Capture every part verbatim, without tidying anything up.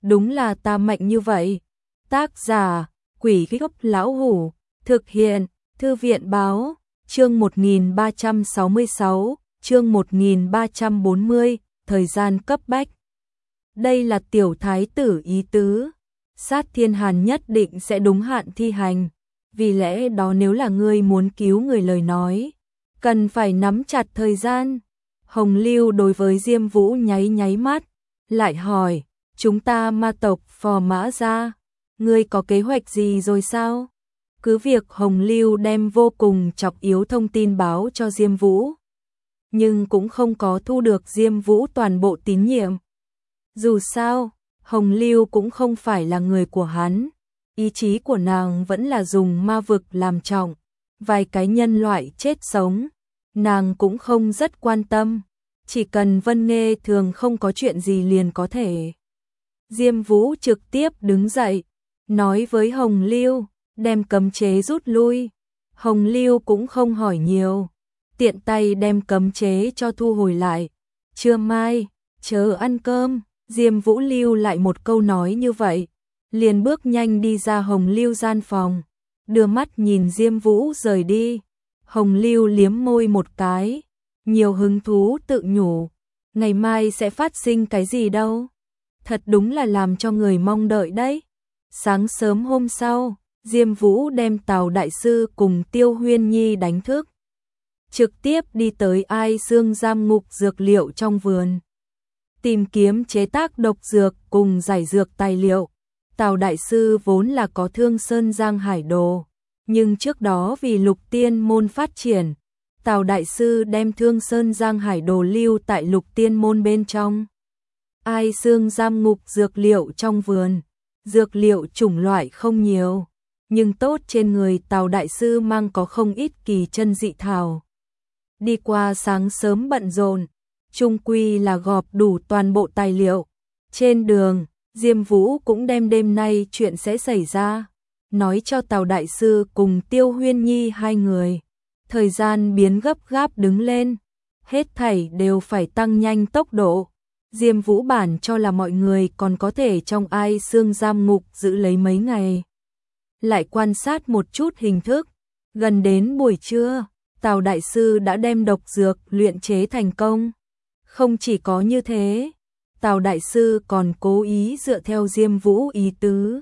đúng là ta mạnh như vậy. Tác giả, Quỷ Gốc Lão Hủ, thực hiện, Thư viện Báo, chương một nghìn ba trăm sáu mươi sáu, chương một nghìn ba trăm bốn mươi, thời gian cấp bách. Đây là tiểu thái tử ý tứ, Sát Thiên Hàn nhất định sẽ đúng hạn thi hành, vì lẽ đó nếu là ngươi muốn cứu người lời nói, cần phải nắm chặt thời gian. Hồng Lưu đối với Diêm Vũ nháy nháy mắt, lại hỏi, chúng ta ma tộc Phò Mã Gia, ngươi có kế hoạch gì rồi sao? Cứ việc Hồng Lưu đem vô cùng chọc yếu thông tin báo cho Diêm Vũ, nhưng cũng không có thu được Diêm Vũ toàn bộ tín nhiệm. Dù sao, Hồng Lưu cũng không phải là người của hắn, ý chí của nàng vẫn là dùng ma vực làm trọng, vài cái nhân loại chết sống, nàng cũng không rất quan tâm, chỉ cần Vân Nghê Thường không có chuyện gì liền có thể. Diêm Vũ trực tiếp đứng dậy, nói với Hồng Lưu, đem cấm chế rút lui. Hồng Lưu cũng không hỏi nhiều, tiện tay đem cấm chế cho thu hồi lại. Trưa mai, chờ ăn cơm. Diêm Vũ lưu lại một câu nói như vậy, liền bước nhanh đi ra Hồng Lưu gian phòng, đưa mắt nhìn Diêm Vũ rời đi. Hồng Lưu liếm môi một cái, nhiều hứng thú tự nhủ, ngày mai sẽ phát sinh cái gì đâu, thật đúng là làm cho người mong đợi đấy. Sáng sớm hôm sau, Diêm Vũ đem Tào đại sư cùng Tiêu Huyên Nhi đánh thức, trực tiếp đi tới Ai Xương giam ngục dược liệu trong vườn, tìm kiếm chế tác độc dược cùng giải dược tài liệu. Tào đại sư vốn là có Thương Sơn Giang Hải Đồ, nhưng trước đó vì Lục Tiên môn phát triển, Tào đại sư đem Thương Sơn Giang Hải Đồ lưu tại Lục Tiên môn bên trong. Ai Xương giam ngục dược liệu trong vườn, dược liệu chủng loại không nhiều, nhưng tốt trên người Tào đại sư mang có không ít kỳ chân dị thảo. Đi qua sáng sớm bận rộn, chung quy là gọp đủ toàn bộ tài liệu. Trên đường, Diêm Vũ cũng đem đêm nay chuyện sẽ xảy ra, nói cho Tào đại sư cùng Tiêu Huyên Nhi hai người. Thời gian biến gấp gáp đứng lên, hết thảy đều phải tăng nhanh tốc độ. Diêm Vũ bản cho là mọi người còn có thể trong Ai Xương giam ngục giữ lấy mấy ngày. Lại quan sát một chút hình thức, gần đến buổi trưa, Tào đại sư đã đem độc dược luyện chế thành công. Không chỉ có như thế, Tào đại sư còn cố ý dựa theo Diêm Vũ ý tứ,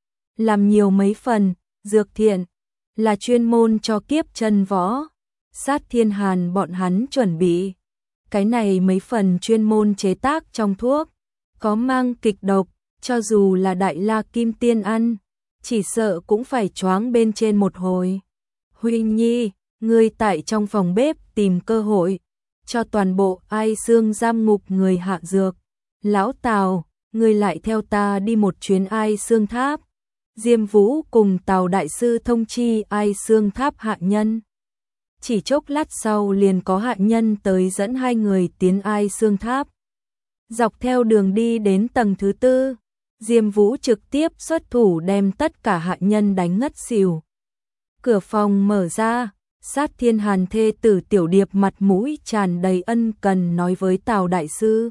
làm nhiều mấy phần. Dược thiện là chuyên môn cho kiếp chân võ, Sát Thiên Hàn bọn hắn chuẩn bị. Cái này mấy phần chuyên môn chế tác trong thuốc, có mang kịch độc, cho dù là Đại La Kim Tiên ăn, chỉ sợ cũng phải choáng bên trên một hồi. Huynh Nhi, ngươi tại trong phòng bếp tìm cơ hội, cho toàn bộ Ai Xương giam ngục người hạ dược. Lão Tào, ngươi lại theo ta đi một chuyến Ai Xương Tháp. Diêm Vũ cùng Tào đại sư thông chi Ai Xương Tháp hạ nhân. Chỉ chốc lát sau liền có hạ nhân tới dẫn hai người tiến Ai Xương Tháp. Dọc theo đường đi đến tầng thứ tư, Diêm Vũ trực tiếp xuất thủ đem tất cả hạ nhân đánh ngất xỉu. Cửa phòng mở ra, Sát Thiên Hàn thê tử Tiểu Điệp mặt mũi tràn đầy ân cần nói với Tào đại sư.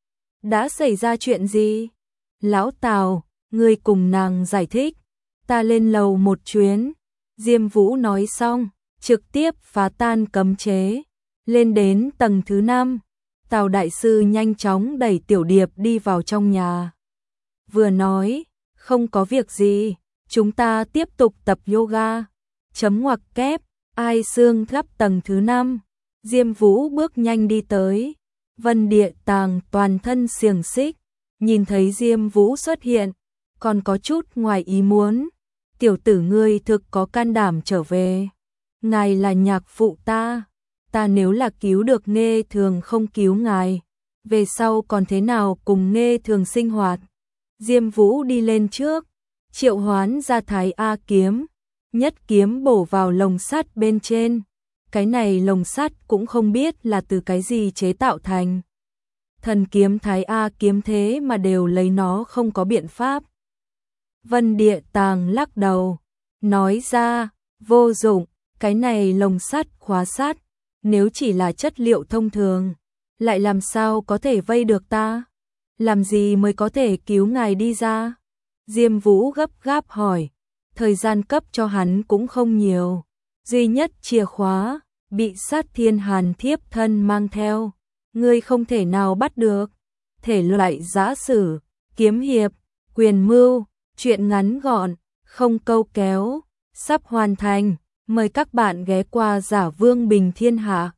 Đã xảy ra chuyện gì? Lão Tào, ngươi cùng nàng giải thích, ta lên lầu một chuyến. Diêm Vũ nói xong, trực tiếp phá tan cấm chế, lên đến tầng thứ năm. Tào đại sư nhanh chóng đẩy Tiểu Điệp đi vào trong nhà. Vừa nói, không có việc gì, chúng ta tiếp tục tập yoga. Chấm ngoặc kép, Ai Xương Tháp tầng thứ năm. Diêm Vũ bước nhanh đi tới. Vân Địa Tàng toàn thân xiềng xích, nhìn thấy Diêm Vũ xuất hiện, còn có chút ngoài ý muốn. Tiểu tử ngươi thực có can đảm trở về. Ngài là nhạc phụ ta, ta nếu là cứu được Nghê Thường không cứu ngài, về sau còn thế nào cùng Nghê Thường sinh hoạt. Diêm Vũ đi lên trước, triệu hoán ra Thái A kiếm, nhất kiếm bổ vào lồng sắt bên trên. Cái này lồng sắt cũng không biết là từ cái gì chế tạo thành. Thần kiếm Thái A kiếm thế mà đều lấy nó không có biện pháp. Vân Địa Tàng lắc đầu, nói ra, vô dụng, cái này lồng sắt khóa sắt, nếu chỉ là chất liệu thông thường, lại làm sao có thể vây được ta. làm gì mới có thể cứu ngài đi ra? Diêm Vũ gấp gáp hỏi, thời gian cấp cho hắn cũng không nhiều, duy nhất chìa khóa, bị Sát Thiên Hàn thiếp thân mang theo, ngươi không thể nào bắt được. Thể loại giã sử, kiếm hiệp, quyền mưu, truyện ngắn gọn, không câu kéo, sắp hoàn thành, mời các bạn ghé qua Giả Vương Bình Thiên Hạ.